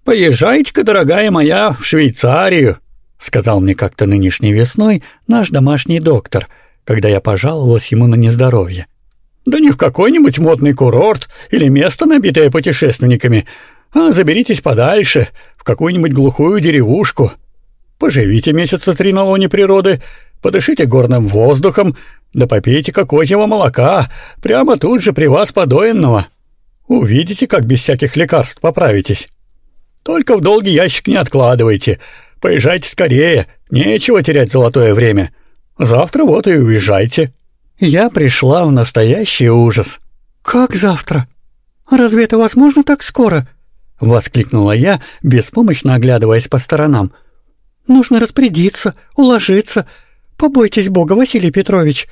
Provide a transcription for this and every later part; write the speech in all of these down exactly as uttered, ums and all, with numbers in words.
«Поезжайте-ка, дорогая моя, в Швейцарию», — сказал мне как-то нынешней весной наш домашний доктор, когда я пожаловалась ему на нездоровье. «Да не в какой-нибудь модный курорт или место, набитое путешественниками, а заберитесь подальше, в какую-нибудь глухую деревушку. Поживите месяца три на лоне природы, подышите горным воздухом, да попейте-ка козьего молока, прямо тут же при вас подоенного. Увидите, как без всяких лекарств поправитесь. Только в долгий ящик не откладывайте, поезжайте скорее, нечего терять золотое время. Завтра вот и уезжайте». Я пришла в настоящий ужас. «Как завтра? Разве это возможно так скоро?» — воскликнула я, беспомощно оглядываясь по сторонам. «Нужно распорядиться, уложиться. Побойтесь Бога, Василий Петрович».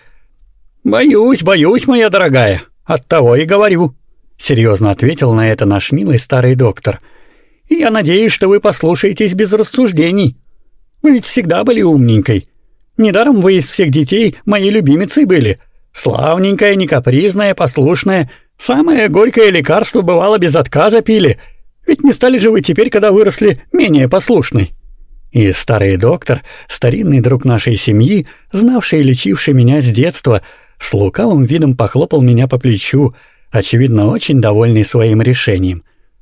«Боюсь, боюсь, моя дорогая, оттого и говорю», — серьезно ответил на это наш милый старый доктор. «И я надеюсь, что вы послушаетесь без рассуждений. Вы ведь всегда были умненькой. Недаром вы из всех детей моей любимицей были. Славненькая, не капризная, послушная. Самое горькое лекарство бывало без отказа пили. Ведь не стали же вы теперь, когда выросли, менее послушной». И старый доктор, старинный друг нашей семьи, знавший и лечивший меня с детства, с лукавым видом похлопал меня по плечу, очевидно, очень довольный своим решением.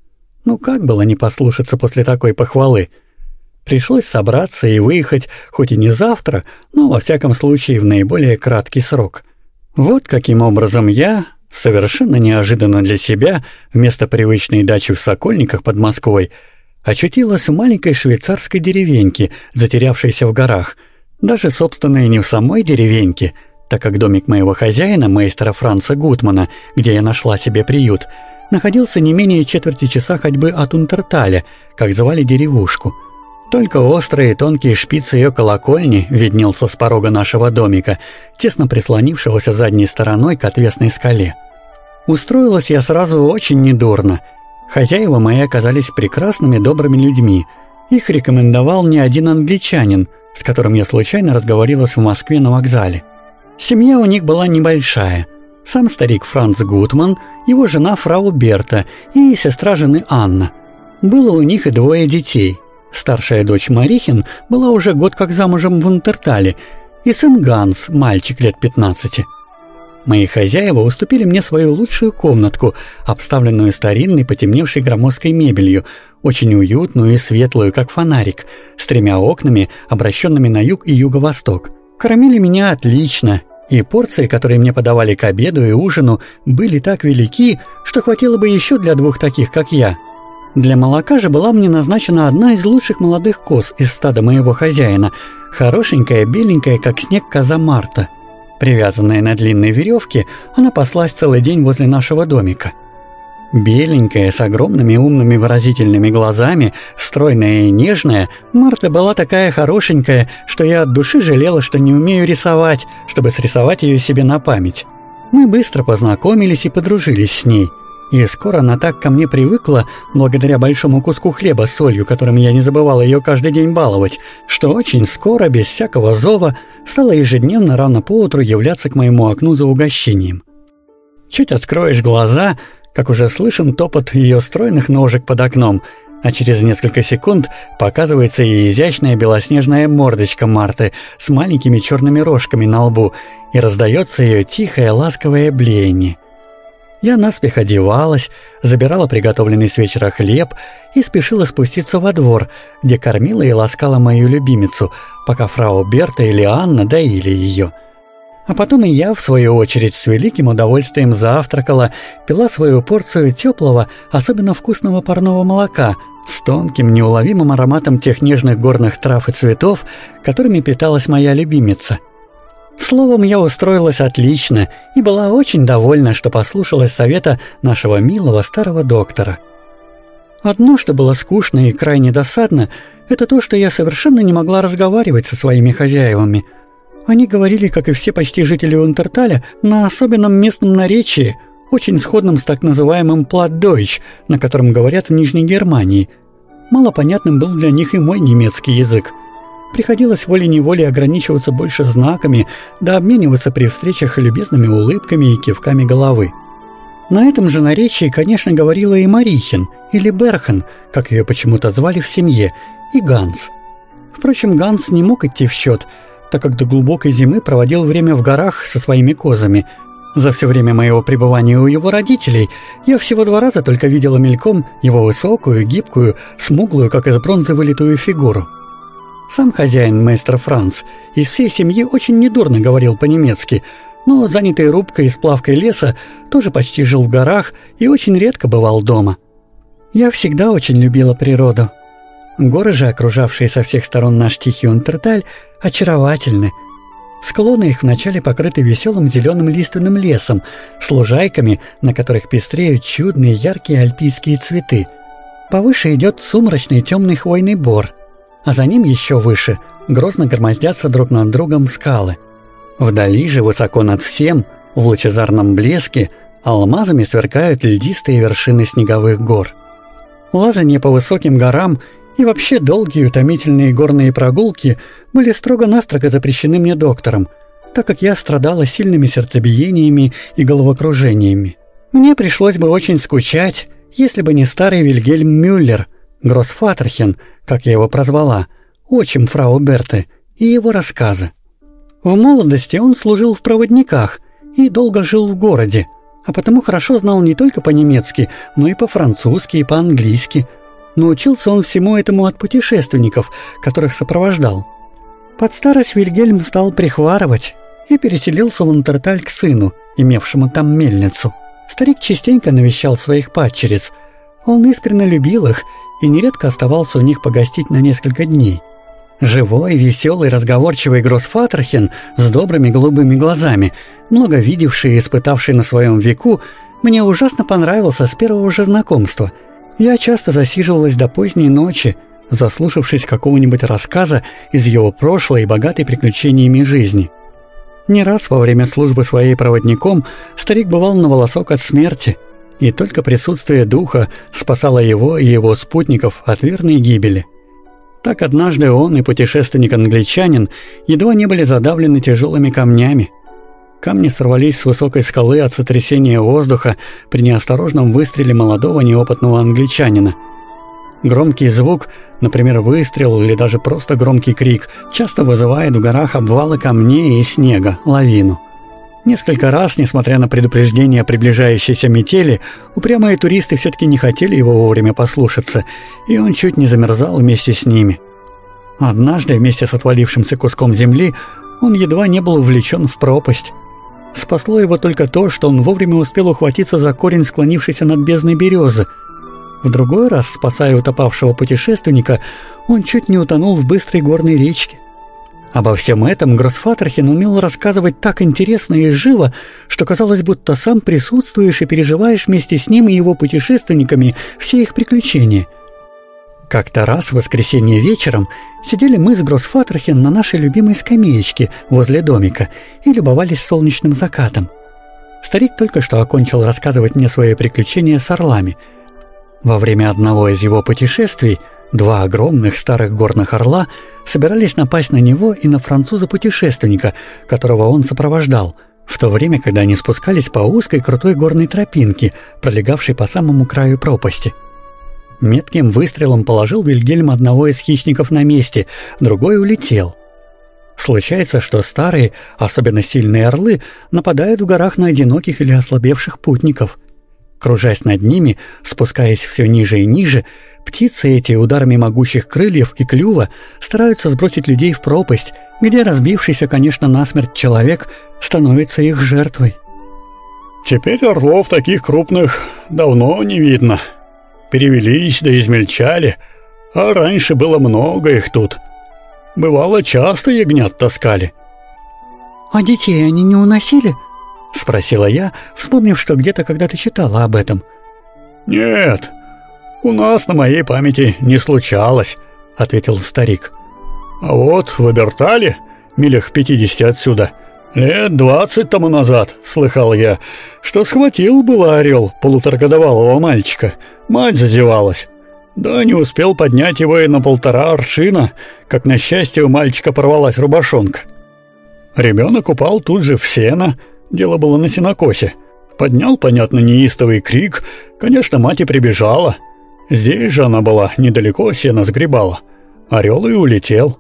Ну как было не послушаться после такой похвалы? Пришлось собраться и выехать, хоть и не завтра, но во всяком случае в наиболее краткий срок. Вот каким образом я, совершенно неожиданно для себя, вместо привычной дачи в Сокольниках под Москвой, очутилась в маленькой швейцарской деревеньке, затерявшейся в горах. Даже, собственно, и не в самой деревеньке, так как домик моего хозяина, мейстера Франца Гутмана, где я нашла себе приют, находился не менее четверти часа ходьбы от Унтерталя, как звали деревушку. Только острые тонкие шпицы ее колокольни виднелся с порога нашего домика, тесно прислонившегося задней стороной к отвесной скале. Устроилась я сразу очень недурно. Хозяева мои оказались прекрасными добрыми людьми. Их рекомендовал мне один англичанин, с которым я случайно разговорилась в Москве на вокзале. Семья у них была небольшая. Сам старик Франц Гутман, его жена фрау Берта и сестра жены Анна. Было у них и двое детей. Старшая дочь Марихин была уже год как замужем в Унтертале, и сын Ганс, мальчик лет пятнадцати. Мои хозяева уступили мне свою лучшую комнатку, обставленную старинной потемневшей громоздкой мебелью, очень уютную и светлую, как фонарик, с тремя окнами, обращенными на юг и юго-восток. Кормили меня отлично, и порции, которые мне подавали к обеду и ужину, были так велики, что хватило бы еще для двух таких, как я. Для молока же была мне назначена одна из лучших молодых коз из стада моего хозяина, хорошенькая, беленькая, как снег, коза Марта. Привязанная на длинной веревке, она паслась целый день возле нашего домика. Беленькая, с огромными умными выразительными глазами, стройная и нежная, Марта была такая хорошенькая, что я от души жалела, что не умею рисовать, чтобы срисовать ее себе на память. Мы быстро познакомились и подружились с ней. И скоро она так ко мне привыкла, благодаря большому куску хлеба с солью, которым я не забывала ее каждый день баловать, что очень скоро, без всякого зова, стала ежедневно рано поутру являться к моему окну за угощением. Чуть откроешь глаза, как уже слышен топот ее стройных ножек под окном, а через несколько секунд показывается и изящная белоснежная мордочка Марты с маленькими черными рожками на лбу, и раздается ее тихое ласковое блеяние. Я наспех одевалась, забирала приготовленный с вечера хлеб и спешила спуститься во двор, где кормила и ласкала мою любимицу, пока фрау Берта или Анна доили ее. А потом и я, в свою очередь, с великим удовольствием завтракала, пила свою порцию теплого, особенно вкусного парного молока с тонким, неуловимым ароматом тех нежных горных трав и цветов, которыми питалась моя любимица. Словом, я устроилась отлично и была очень довольна, что послушалась совета нашего милого старого доктора. Одно, что было скучно и крайне досадно, это то, что я совершенно не могла разговаривать со своими хозяевами. Они говорили, как и все почти жители Унтерталя, на особенном местном наречии, очень сходном с так называемым «платдойч», на котором говорят в Нижней Германии. Малопонятным был для них и мой немецкий язык. Приходилось волей-неволей ограничиваться больше знаками, да обмениваться при встречах любезными улыбками и кивками головы. На этом же наречии, конечно, говорила и Марихин, или Берхан, как ее почему-то звали в семье, и Ганс. Впрочем, Ганс не мог идти в счет, так как до глубокой зимы проводил время в горах со своими козами. За все время моего пребывания у его родителей я всего два раза только видела мельком его высокую, гибкую, смуглую, как из бронзы вылитую фигуру. Сам хозяин, мейстер Франц, из всей семьи очень недурно говорил по-немецки, но, занятый рубкой и сплавкой леса, тоже почти жил в горах и очень редко бывал дома. Я всегда очень любила природу. Горы же, окружавшие со всех сторон наш тихий Унтерталь, очаровательны. Склоны их вначале покрыты веселым зеленым лиственным лесом, с лужайками, на которых пестреют чудные яркие альпийские цветы. Повыше идет сумрачный темный хвойный бор, а за ним еще выше грозно громоздятся друг над другом скалы. Вдали же, высоко над всем, в лучезарном блеске, алмазами сверкают льдистые вершины снеговых гор. Лазанье по высоким горам и вообще долгие утомительные горные прогулки были строго-настрого запрещены мне доктором, так как я страдала сильными сердцебиениями и головокружениями. Мне пришлось бы очень скучать, если бы не старый Вильгельм Мюллер, Гроссфатерхен, как я его прозвала, отчим фрау Берты, и его рассказы. В молодости он служил в проводниках и долго жил в городе, а потому хорошо знал не только по-немецки, но и по-французски и по-английски. Научился он всему этому от путешественников, которых сопровождал. Под старость Вильгельм стал прихварывать и переселился в Унтерталь к сыну, имевшему там мельницу. Старик частенько навещал своих падчериц. Он искренне любил их и нередко оставался у них погостить на несколько дней. Живой, веселый, разговорчивый Гроссфатерхен с добрыми голубыми глазами, много видевший и испытавший на своем веку, мне ужасно понравился с первого же знакомства. Я часто засиживалась до поздней ночи, заслушавшись какого-нибудь рассказа из его прошлой и богатой приключениями жизни. Не раз во время службы своей проводником старик бывал на волосок от смерти, и только присутствие духа спасало его и его спутников от верной гибели. Так однажды он и путешественник-англичанин едва не были задавлены тяжелыми камнями. Камни сорвались с высокой скалы от сотрясения воздуха при неосторожном выстреле молодого неопытного англичанина. Громкий звук, например, выстрел или даже просто громкий крик, часто вызывает в горах обвалы камней и снега, лавину. Несколько раз, несмотря на предупреждение приближающейся метели, упрямые туристы все-таки не хотели его вовремя послушаться, и он чуть не замерзал вместе с ними. Однажды, вместе с отвалившимся куском земли, он едва не был увлечен в пропасть. Спасло его только то, что он вовремя успел ухватиться за корень склонившейся над бездной березы. В другой раз, спасая утопавшего путешественника, он чуть не утонул в быстрой горной речке. Обо всем этом Гроссфатерхен умел рассказывать так интересно и живо, что казалось, будто сам присутствуешь и переживаешь вместе с ним и его путешественниками все их приключения. Как-то раз в воскресенье вечером сидели мы с Гроссфатерхен на нашей любимой скамеечке возле домика и любовались солнечным закатом. Старик только что окончил рассказывать мне свои приключения с орлами. Во время одного из его путешествий два огромных старых горных орла собирались напасть на него и на француза-путешественника, которого он сопровождал, в то время, когда они спускались по узкой крутой горной тропинке, пролегавшей по самому краю пропасти. Метким выстрелом положил Вильгельм одного из хищников на месте, другой улетел. Случается, что старые, особенно сильные орлы, нападают в горах на одиноких или ослабевших путников. Кружась над ними, спускаясь все ниже и ниже, птицы эти ударами могучих крыльев и клюва стараются сбросить людей в пропасть, где разбившийся, конечно, насмерть человек становится их жертвой. Теперь орлов таких крупных давно не видно. Перевелись да измельчали, а раньше было много их тут. Бывало, часто ягнят таскали. «А детей они не уносили?» — спросила я, вспомнив, что где-то когда-то читала об этом. «Нет, у нас на моей памяти не случалось», — ответил старик. «А вот в Эбертале, милях в пятидесяти отсюда, лет двадцать тому назад, слыхал я, что схватил было орел полуторагодовалого мальчика, мать зазевалась. Да не успел поднять его и на полтора аршина, как, на счастье, у мальчика порвалась рубашонка. Ребенок упал тут же в сено, дело было на сенокосе. Поднял, понятно, неистовый крик, конечно, мать и прибежала. Здесь же она была, недалеко сено сгребала. Орел и улетел.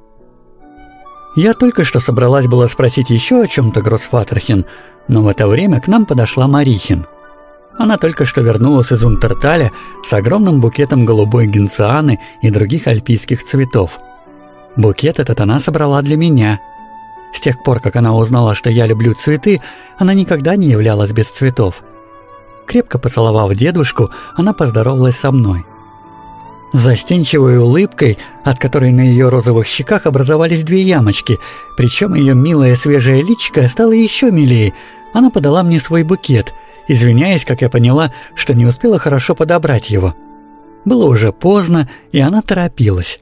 Я только что собралась была спросить еще о чем-то Гроссфатерхен, но в это время к нам подошла Марихин. Она только что вернулась из Унтерталя с огромным букетом голубой генцианы и других альпийских цветов. Букет этот она собрала для меня. С тех пор, как она узнала, что я люблю цветы, она никогда не являлась без цветов. Крепко поцеловав дедушку, она поздоровалась со мной. С застенчивой улыбкой, от которой на ее розовых щеках образовались две ямочки, причем ее милое свежее личико стало еще милее, она подала мне свой букет, извиняясь, как я поняла, что не успела хорошо подобрать его. Было уже поздно, и она торопилась.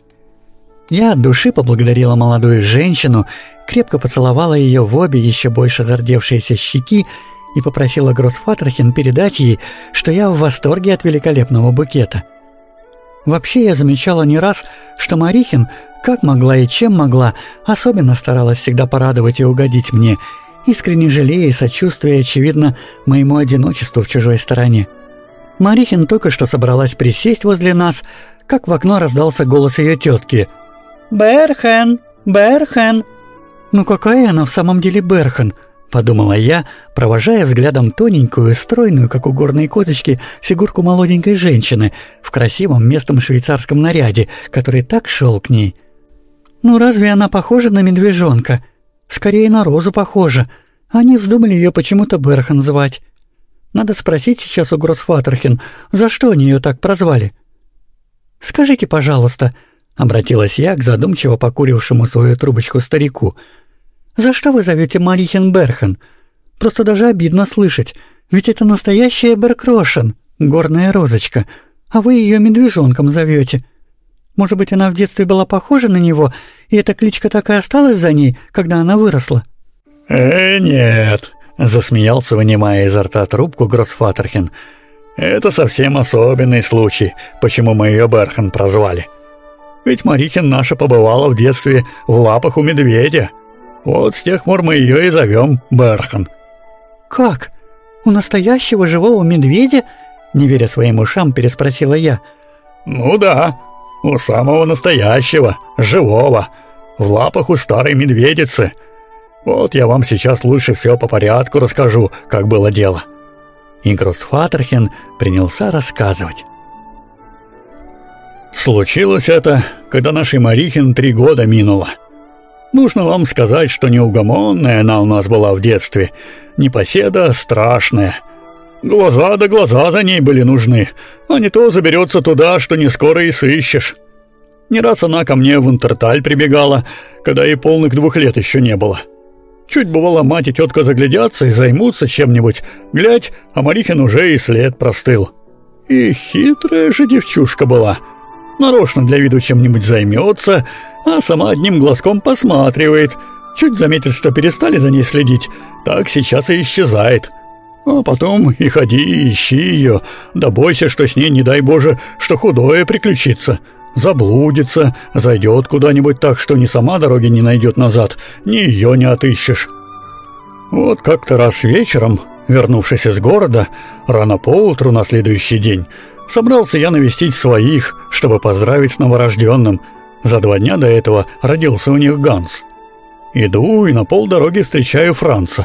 Я от души поблагодарила молодую женщину, крепко поцеловала ее в обе еще больше зардевшиеся щеки и попросила Гроссфатерхен передать ей, что я в восторге от великолепного букета. Вообще я замечала не раз, что Марихин, как могла и чем могла, особенно старалась всегда порадовать и угодить мне, искренне жалея и сочувствуя, очевидно, моему одиночеству в чужой стороне. Марихин только что собралась присесть возле нас, как в окно раздался голос ее тетки. «Берхен! Берхен!» «Ну какая она в самом деле Берхен?» — подумала я, провожая взглядом тоненькую, стройную, как у горной козочки, фигурку молоденькой женщины в красивом местном швейцарском наряде, который так шел к ней. «Ну разве она похожа на медвежонка? Скорее на розу похожа. Они вздумали ее почему-то Берхен звать. Надо спросить сейчас у Гроссфатерхен, за что они ее так прозвали?» «Скажите, пожалуйста», — обратилась я к задумчиво покурившему свою трубочку старику, «за что вы зовете Марихин Берхен? Просто даже обидно слышать, ведь это настоящая Беркрошен, горная розочка, а вы ее медвежонком зовете. Может быть, она в детстве была похожа на него, и эта кличка так и осталась за ней, когда она выросла?» «Э, нет», — засмеялся, вынимая изо рта трубку Гроссфатерхен. «Это совсем особенный случай, почему мы ее Берхен прозвали. Ведь Марихин наша побывала в детстве в лапах у медведя. Вот с тех пор мы ее и зовем Берхен». «Как? У настоящего живого медведя?» — не веря своим ушам, переспросила я. «Ну да, у самого настоящего, живого, в лапах у старой медведицы. Вот я вам сейчас лучше все по порядку расскажу, как было дело». И Гроссфатерхен принялся рассказывать. Случилось это, когда нашей Марихин три года минуло. Нужно вам сказать, что неугомонная она у нас была в детстве, непоседа страшная. Глаза да глаза за ней были нужны, а не то заберется туда, что не скоро и сыщешь. Не раз она ко мне в Унтерталь прибегала, когда ей полных двух лет еще не было. Чуть бывало, мать и тетка заглядятся и займутся чем-нибудь, глядь, а Марихин уже и след простыл. И хитрая же девчушка была. Нарочно для виду чем-нибудь займется, а сама одним глазком посматривает. Чуть заметит, что перестали за ней следить, так сейчас и исчезает. А потом и ходи, и ищи ее, да бойся, что с ней, не дай Боже, что худое приключится. Заблудится, зайдет куда-нибудь так, что ни сама дороги не найдет назад, ни ее не отыщешь. Вот как-то раз вечером, вернувшись из города, рано поутру на следующий день, собрался я навестить своих, чтобы поздравить с новорожденным. За два дня до этого родился у них Ганс. Иду и на полдороги встречаю Франца.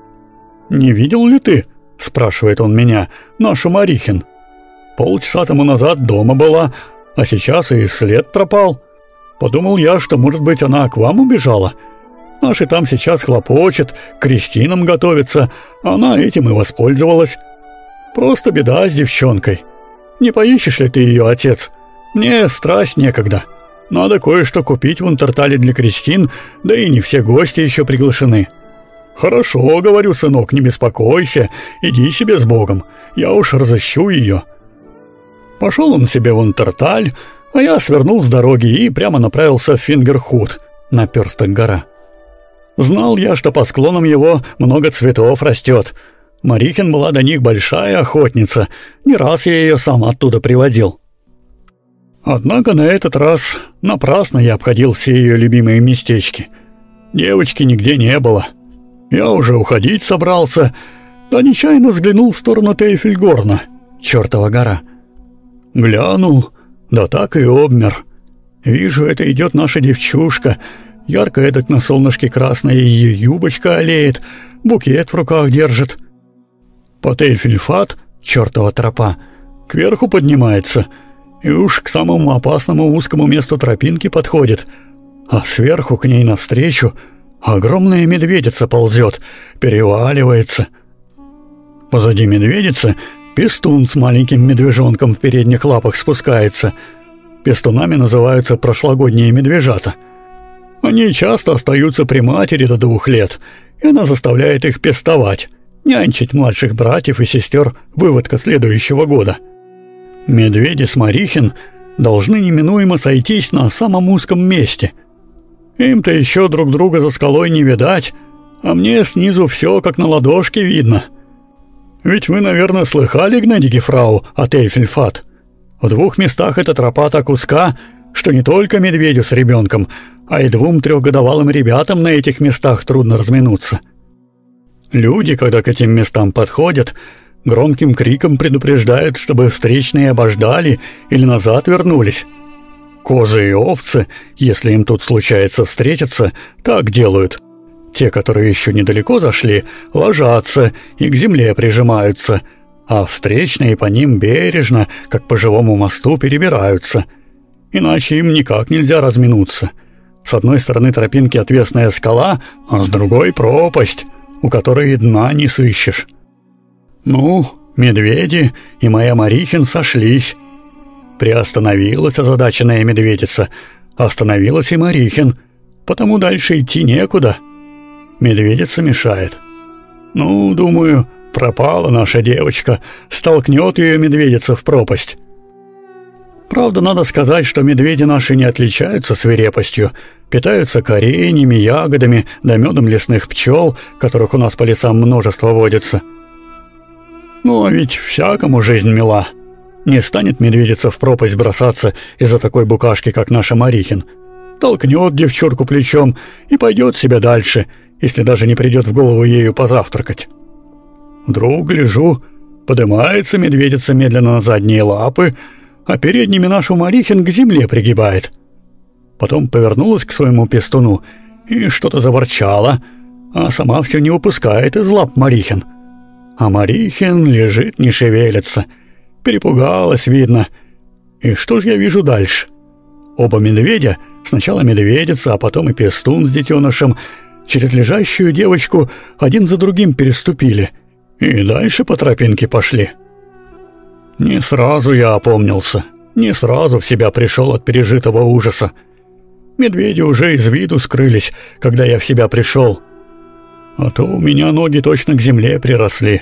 «Не видел ли ты, — спрашивает он меня, — нашу Марихин? Полчаса тому назад дома была, а сейчас и след пропал. Подумал я, что, может быть, она к вам убежала. Наши там сейчас хлопочет, к крестинам готовится, она этим и воспользовалась. Просто беда с девчонкой. Не поищешь ли ты ее, отец? Мне страсть некогда. Надо кое-что купить в Унтертале для крестин, да и не все гости еще приглашены». «Хорошо, — говорю, сынок, — не беспокойся, иди себе с Богом, я уж разыщу ее». Пошел он себе в Унтерталь, а я свернул с дороги и прямо направился в Фингерхут, наперсток гора. Знал я, что по склонам его много цветов растет. Марихин была до них большая охотница, не раз я ее сам оттуда приводил. Однако на этот раз напрасно я обходил все ее любимые местечки. Девочки нигде не было. Я уже уходить собрался, да нечаянно взглянул в сторону Тейфельгорна, чертова гора. Глянул, да так и обмер. Вижу, это идет наша девчушка. Ярко эдак на солнышке красная ее юбочка олеет, букет в руках держит. Потельфельфат, чертова тропа, кверху поднимается и уж к самому опасному узкому месту тропинки подходит, а сверху к ней навстречу огромная медведица ползет, переваливается. Позади медведицы пестун с маленьким медвежонком в передних лапах спускается. Пестунами называются прошлогодние медвежата. Они часто остаются при матери до двух лет, и она заставляет их пестовать, нянчить младших братьев и сестер выводка следующего года. Медведи с Марихин должны неминуемо сойтись на самом узком месте. Им-то еще друг друга за скалой не видать, а мне снизу все как на ладошке видно. Ведь вы, наверное, слыхали, Гнедиги фрау, от Эйфельфат? В двух местах эта тропа так узка, что не только медведю с ребенком, а и двум трехгодовалым ребятам на этих местах трудно разминуться. Люди, когда к этим местам подходят, громким криком предупреждают, чтобы встречные обождали или назад вернулись. Козы и овцы, если им тут случается встретиться, так делают. Те, которые еще недалеко зашли, ложатся и к земле прижимаются, а встречные по ним бережно, как по живому мосту, перебираются. Иначе им никак нельзя разминуться. С одной стороны тропинки отвесная скала, а с другой пропасть, у которой дна не сыщешь. Ну, медведи и моя Марихин сошлись. Приостановилась озадаченная медведица, остановилась и Марихин, потому дальше идти некуда. Медведица мешает. Ну, думаю, пропала наша девочка, столкнет ее медведица в пропасть. Правда, надо сказать, что медведи наши не отличаются свирепостью, питаются кореньями, ягодами да медом лесных пчел, которых у нас по лесам множество водится. Ну, а ведь всякому жизнь мила. Не станет медведица в пропасть бросаться из-за такой букашки, как наша Марихин. Толкнет девчурку плечом и пойдет себе дальше, если даже не придет в голову ею позавтракать. Вдруг, гляжу, поднимается медведица медленно на задние лапы, а передними нашу Марихин к земле пригибает. Потом повернулась к своему пестуну и что-то заворчала, а сама все не выпускает из лап Марихин. А Марихин лежит, не шевелится. Перепугалась, видно. И что ж я вижу дальше? Оба медведя, сначала медведица, а потом и пестун с детенышем, через лежащую девочку один за другим переступили и дальше по тропинке пошли. Не сразу я опомнился, не сразу в себя пришел от пережитого ужаса. Медведи уже из виду скрылись, когда я в себя пришел. А то у меня ноги точно к земле приросли.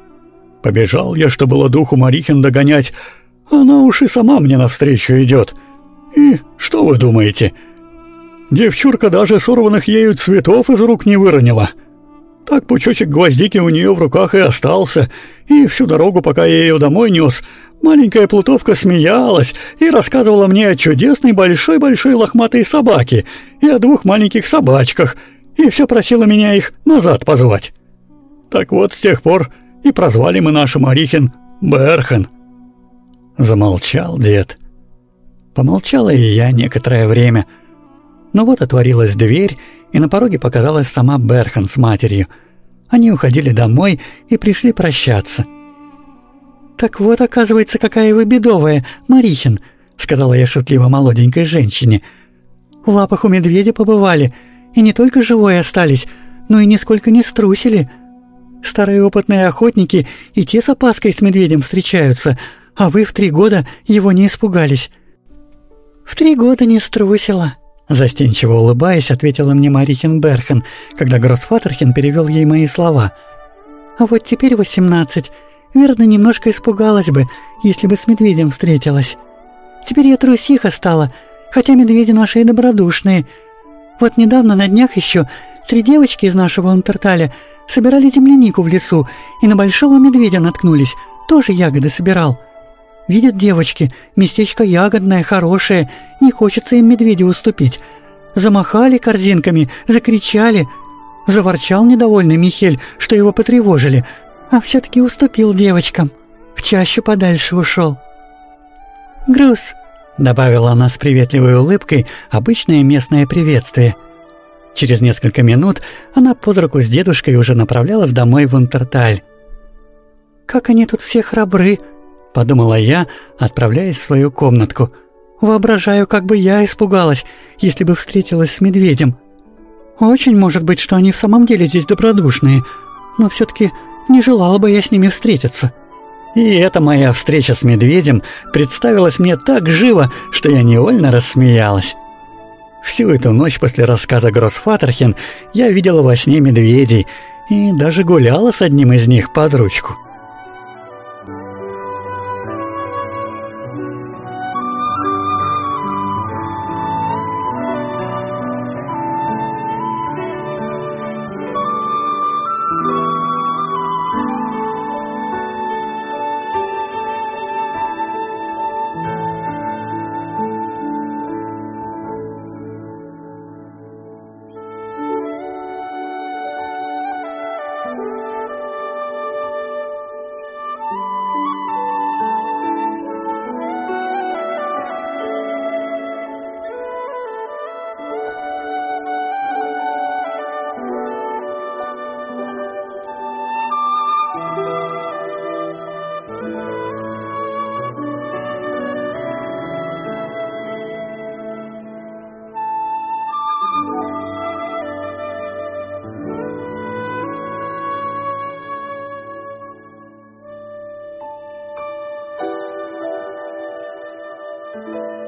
Побежал я, что было духу Марихин догонять, она уж и сама мне навстречу идет. И что вы думаете? Девчурка даже сорванных ею цветов из рук не выронила. Так пучочек гвоздики у нее в руках и остался, и всю дорогу, пока я ее домой нес, маленькая плутовка смеялась и рассказывала мне о чудесной большой-большой лохматой собаке и о двух маленьких собачках, и все просила меня их назад позвать. Так вот, с тех пор и прозвали мы нашу Марихин Берхан. Замолчал дед. Помолчала и я некоторое время. Но вот отворилась дверь, и на пороге показалась сама Берхан с матерью. Они уходили домой и пришли прощаться. «Так вот, оказывается, какая вы бедовая, Марихин», — сказала я шутливо молоденькой женщине. «В лапах у медведя побывали, и не только живые остались, но и нисколько не струсили. Старые опытные охотники и те с опаской с медведем встречаются, а вы в три года его не испугались». «В три года не струсила», — застенчиво улыбаясь, ответила мне Марихин Берхан, когда Гроссфатерхен перевел ей мои слова. «А вот теперь восемнадцать. Верно, немножко испугалась бы, если бы с медведем встретилась. Теперь я трусиха стала, хотя медведи наши и добродушные. Вот недавно на днях еще три девочки из нашего Унтерталя собирали землянику в лесу и на большого медведя наткнулись, тоже ягоды собирал. Видят девочки, местечко ягодное, хорошее, не хочется им медведю уступить. Замахали корзинками, закричали. Заворчал недовольный Михель, что его потревожили, а все-таки уступил девочкам. В чащу подальше ушел». «Груз», — добавила она с приветливой улыбкой, обычное местное приветствие. Через несколько минут она под руку с дедушкой уже направлялась домой в Унтерталь. «Как они тут все храбры», — подумала я, отправляясь в свою комнатку. «Воображаю, как бы я испугалась, если бы встретилась с медведем. Очень может быть, что они в самом деле здесь добродушные, но все-таки не желала бы я с ними встретиться». И эта моя встреча с медведем представилась мне так живо, что я невольно рассмеялась. Всю эту ночь после рассказа Гроссфатерхен я видела во сне медведей и даже гуляла с одним из них под ручку. Thank you.